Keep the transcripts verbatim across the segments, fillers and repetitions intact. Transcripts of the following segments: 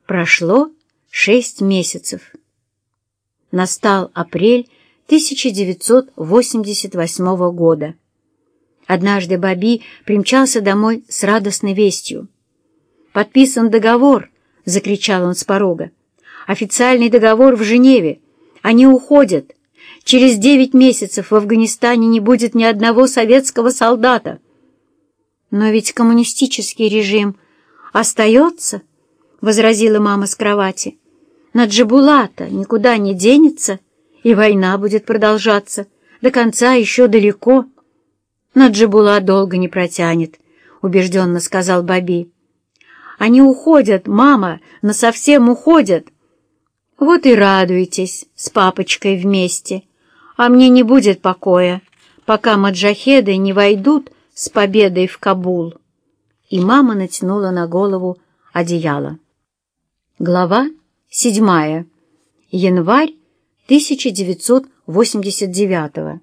Прошло шесть месяцев. Настал апрель тысяча девятьсот восемьдесят восьмого года. Однажды Бобби примчался домой с радостной вестью. «Подписан договор!» — закричал он с порога. «Официальный договор в Женеве! Они уходят! Через девять месяцев в Афганистане не будет ни одного советского солдата!» «Но ведь коммунистический режим остается!» — возразила мама с кровати. «Наджибулата никуда не денется, и война будет продолжаться. До конца еще далеко». «Наджибулат долго не протянет», — убежденно сказал Бобби. «Они уходят, мама, насовсем уходят». «Вот и радуйтесь с папочкой вместе, а мне не будет покоя, пока маджахеды не войдут с победой в Кабул». И мама натянула на голову одеяло. Глава седьмая. Январь тысяча девятьсот восемьдесят девятого.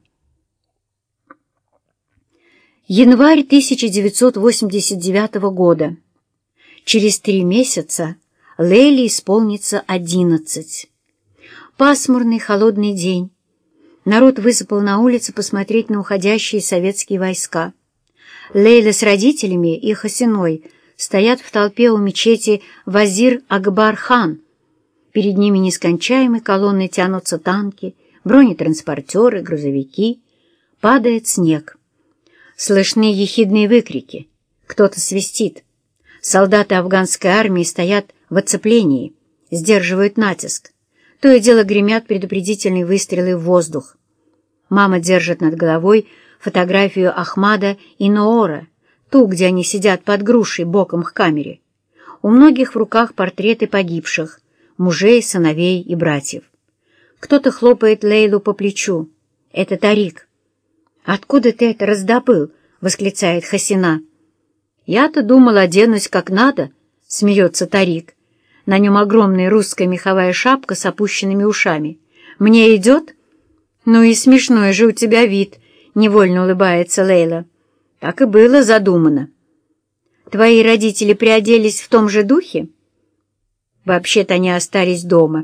Январь тысяча девятьсот восемьдесят девятого года. Через три месяца Лейле исполнится одиннадцать. Пасмурный холодный день. Народ высыпал на улицы посмотреть на уходящие советские войска. Лейла с родителями и Хасиной стоят в толпе у мечети Вазир Акбар-хан. Перед ними нескончаемой колонной тянутся танки, бронетранспортеры, грузовики. Падает снег. Слышны ехидные выкрики. Кто-то свистит. Солдаты афганской армии стоят в оцеплении, сдерживают натиск. То и дело гремят предупредительные выстрелы в воздух. Мама держит над головой фотографию Ахмада и Ноора, ту, где они сидят под грушей боком к камере. У многих в руках портреты погибших, мужей, сыновей и братьев. Кто-то хлопает Лейлу по плечу. Это Тарик. «Откуда ты это раздобыл?» — восклицает Хасина. «Я-то думал, оденусь как надо», — смеется Тарик. На нем огромная русская меховая шапка с опущенными ушами. «Мне идет?» «Ну и смешной же у тебя вид», — невольно улыбается Лейла. «Так и было задумано». «Твои родители приоделись в том же духе?» «Вообще-то они остались дома».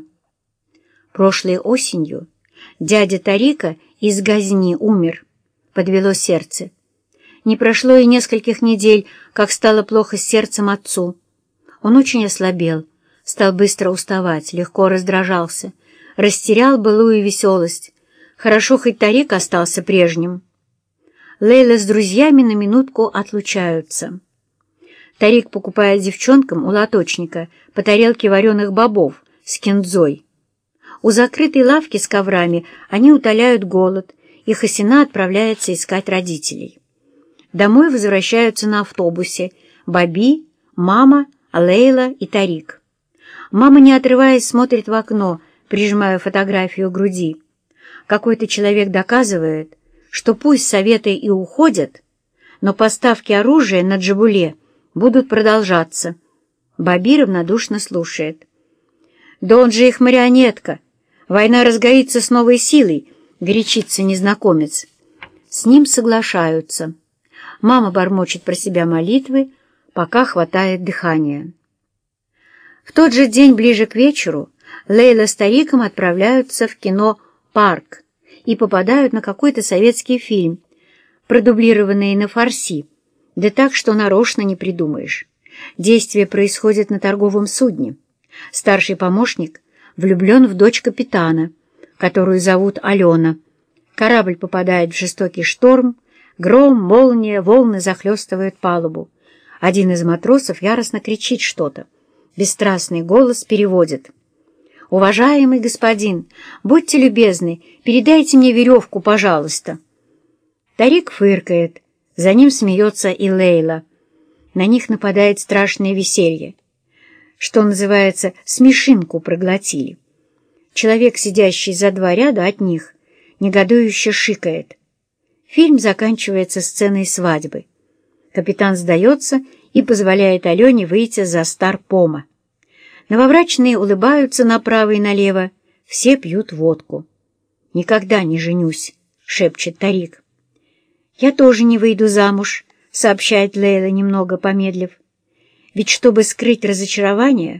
Прошлой осенью дядя Тарика из Газни умер. Подвело сердце. Не прошло и нескольких недель, как стало плохо с сердцем отцу. Он очень ослабел, стал быстро уставать, легко раздражался, растерял былую веселость. Хорошо, хоть Тарик остался прежним. Лейла с друзьями на минутку отлучаются. Тарик покупает девчонкам у лоточника по тарелке вареных бобов с киндзой. У закрытой лавки с коврами они утоляют голод, и Хасина отправляется искать родителей. Домой возвращаются на автобусе Бобби, мама, Лейла и Тарик. Мама, не отрываясь, смотрит в окно, прижимая фотографию к груди. Какой-то человек доказывает, что пусть Советы и уходят, но поставки оружия на Джабуле будут продолжаться. Бобби равнодушно слушает. «Да он же их марионетка! Война разгорится с новой силой!» — горячится незнакомец. С ним соглашаются. Мама бормочет про себя молитвы, пока хватает дыхания. В тот же день, ближе к вечеру, Лейла с Тариком отправляются в кино «Парк» и попадают на какой-то советский фильм, продублированный на фарси, да так, что нарочно не придумаешь. Действие происходит на торговом судне. Старший помощник влюблен в дочь капитана, которую зовут Алена. Корабль попадает в жестокий шторм, гром, молния, волны захлестывают палубу. Один из матросов яростно кричит что-то. Бесстрастный голос переводит. «Уважаемый господин, будьте любезны, передайте мне веревку, пожалуйста». Тарик фыркает, за ним смеется и Лейла. На них нападает страшное веселье. Что называется, смешинку проглотили. Человек, сидящий за два ряда от них, негодующе шикает. Фильм заканчивается сценой свадьбы. Капитан сдается и позволяет Алене выйти за старпома. Новобрачные улыбаются направо и налево, все пьют водку. «Никогда не женюсь», — шепчет Тарик. «Я тоже не выйду замуж», — сообщает Лейла, немного помедлив. «Ведь чтобы скрыть разочарование,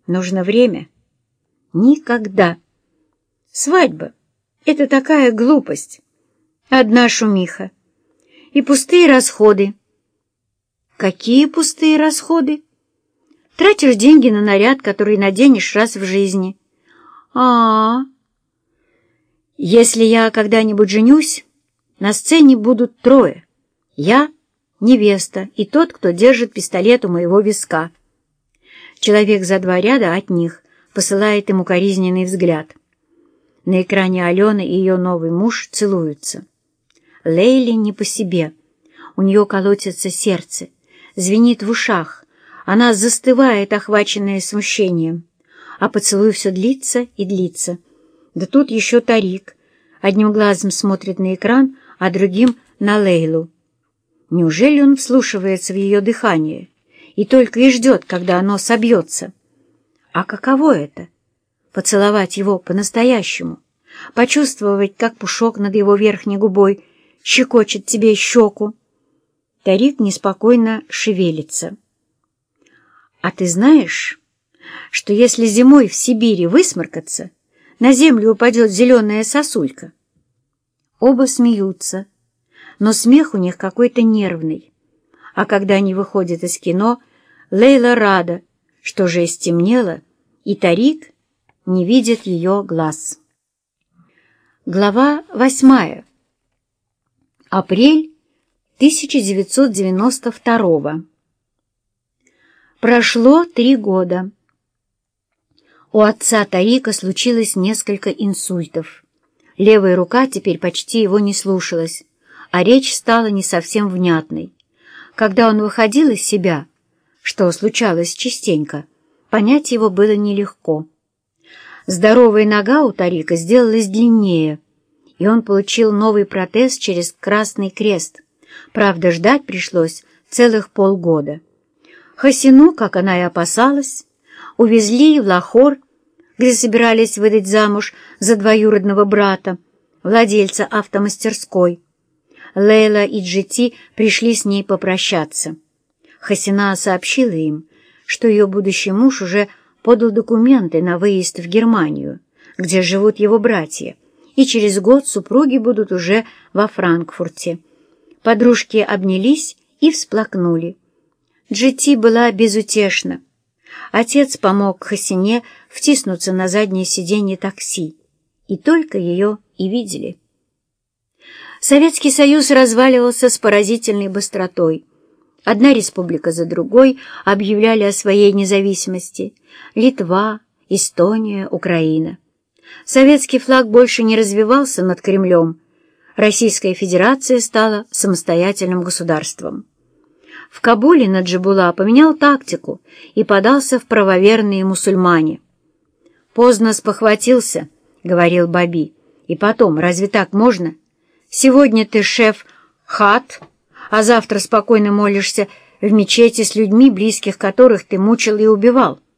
Нужно время. Никогда. Свадьба — это такая глупость. Одна шумиха. И пустые расходы. Какие пустые расходы? Тратишь деньги на наряд, который наденешь раз в жизни. А-а-а. Если я когда-нибудь женюсь, на сцене будут трое. Я, невеста и тот, кто держит пистолет у моего виска. Человек за два ряда от них посылает ему укоризненный взгляд. На экране Алена и ее новый муж целуются. Лейле не по себе. У нее колотится сердце, звенит в ушах. Она застывает, охваченная смущением. А поцелуй все длится и длится. Да тут еще Тарик. Одним глазом смотрит на экран, а другим — на Лейлу. Неужели он вслушивается в ее дыхание и только и ждет, когда оно собьется? А каково это — поцеловать его по-настоящему, почувствовать, как пушок над его верхней губой щекочет тебе щеку? Тарик неспокойно шевелится. А ты знаешь, что если зимой в Сибири высморкаться, на землю упадет зеленая сосулька? Оба смеются, но смех у них какой-то нервный. А когда они выходят из кино, Лейла рада, что уже стемнело, и Тарик не видит ее глаз. Глава восьмая. Апрель тысяча девятьсот девяносто второго. Прошло три года. У отца Тарика случилось несколько инсультов. Левая рука теперь почти его не слушалась, а речь стала не совсем внятной. Когда он выходил из себя, что случалось частенько, понять его было нелегко. Здоровая нога у Тарика сделалась длиннее, и он получил новый протез через Красный Крест. Правда, ждать пришлось целых полгода. Хасину, как она и опасалась, увезли в Лахор, где собирались выдать замуж за двоюродного брата, владельца автомастерской. Лейла и Джити пришли с ней попрощаться. Хасина сообщила им, что ее будущий муж уже подал документы на выезд в Германию, где живут его братья, и через год супруги будут уже во Франкфурте. Подружки обнялись и всплакнули. Джити была безутешна. Отец помог Хасине втиснуться на заднее сиденье такси, и только ее и видели. Советский Союз разваливался с поразительной быстротой. Одна республика за другой объявляли о своей независимости. Литва, Эстония, Украина. Советский флаг больше не развивался над Кремлем. Российская Федерация стала самостоятельным государством. В Кабуле Наджибулла поменял тактику и подался в правоверные мусульмане. «Поздно спохватился», — говорил Баби. «И потом, разве так можно? Сегодня ты шеф хат, а завтра спокойно молишься в мечети с людьми, близких которых ты мучил и убивал.